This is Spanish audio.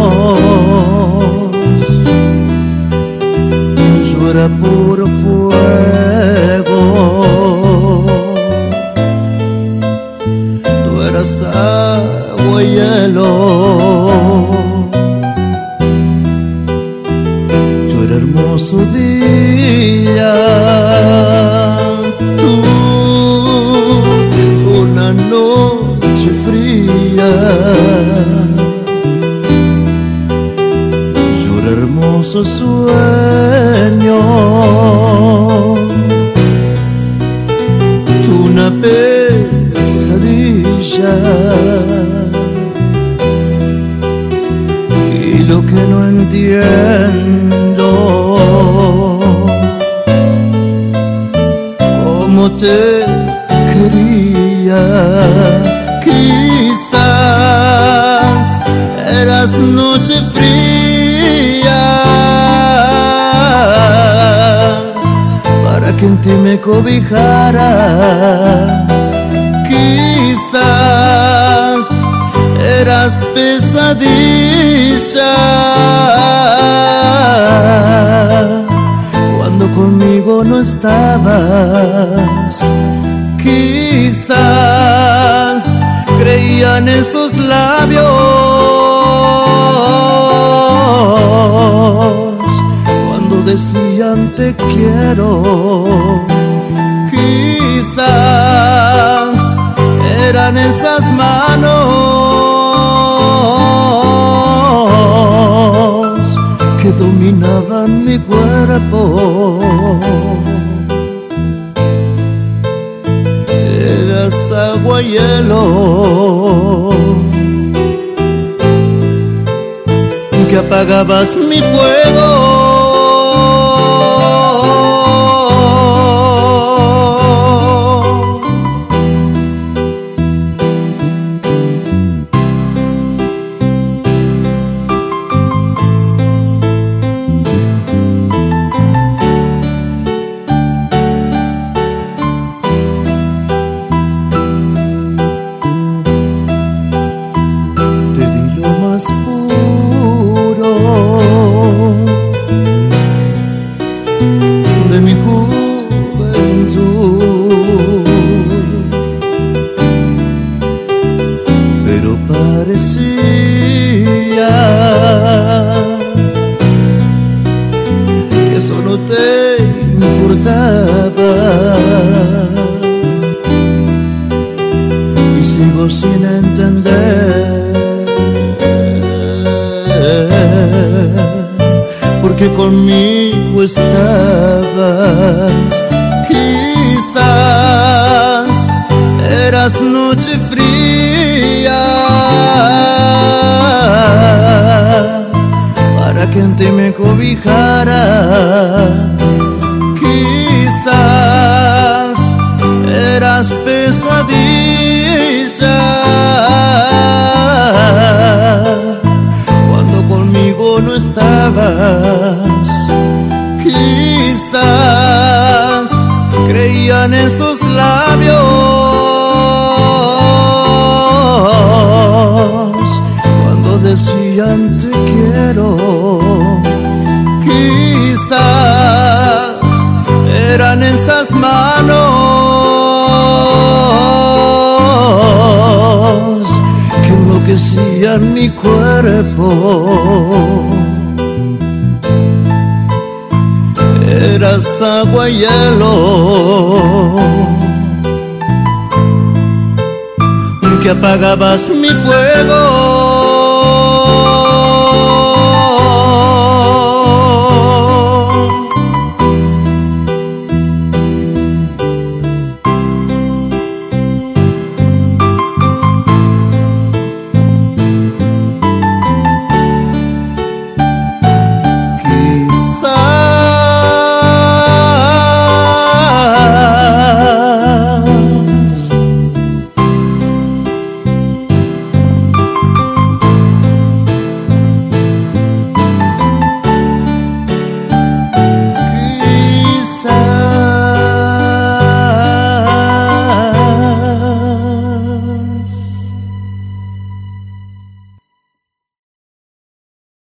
yo era puro fuego, tú eras agua y hielo. Yo era hermoso día, tú una noche fría. Yo era hermoso sueño, tú una pesadilla. Y lo que no entiendo, cómo te quería. Quizás eras noche fría para que en ti me cobijara. Quizás eras pesadilla cuando conmigo no estabas. Quizás creían esos labios cuando decían te quiero. Quizás eran esas manos que dominaban mi cuerpo. Eras agua y hielo que apagabas mi fuego. Puro de mi juventud, pero parecía que eso no te importaba. Y sigo sin entender porque conmigo estabas. Quizás eras noche fría para que en ti me cobijara. Quizás eras pesadilla cuando conmigo no estabas. Quizás creían esos labios cuando decían te quiero. Quizás eran esas manos que enloquecían mi cuerpo. Eras agua y hielo que apagabas mi fuego.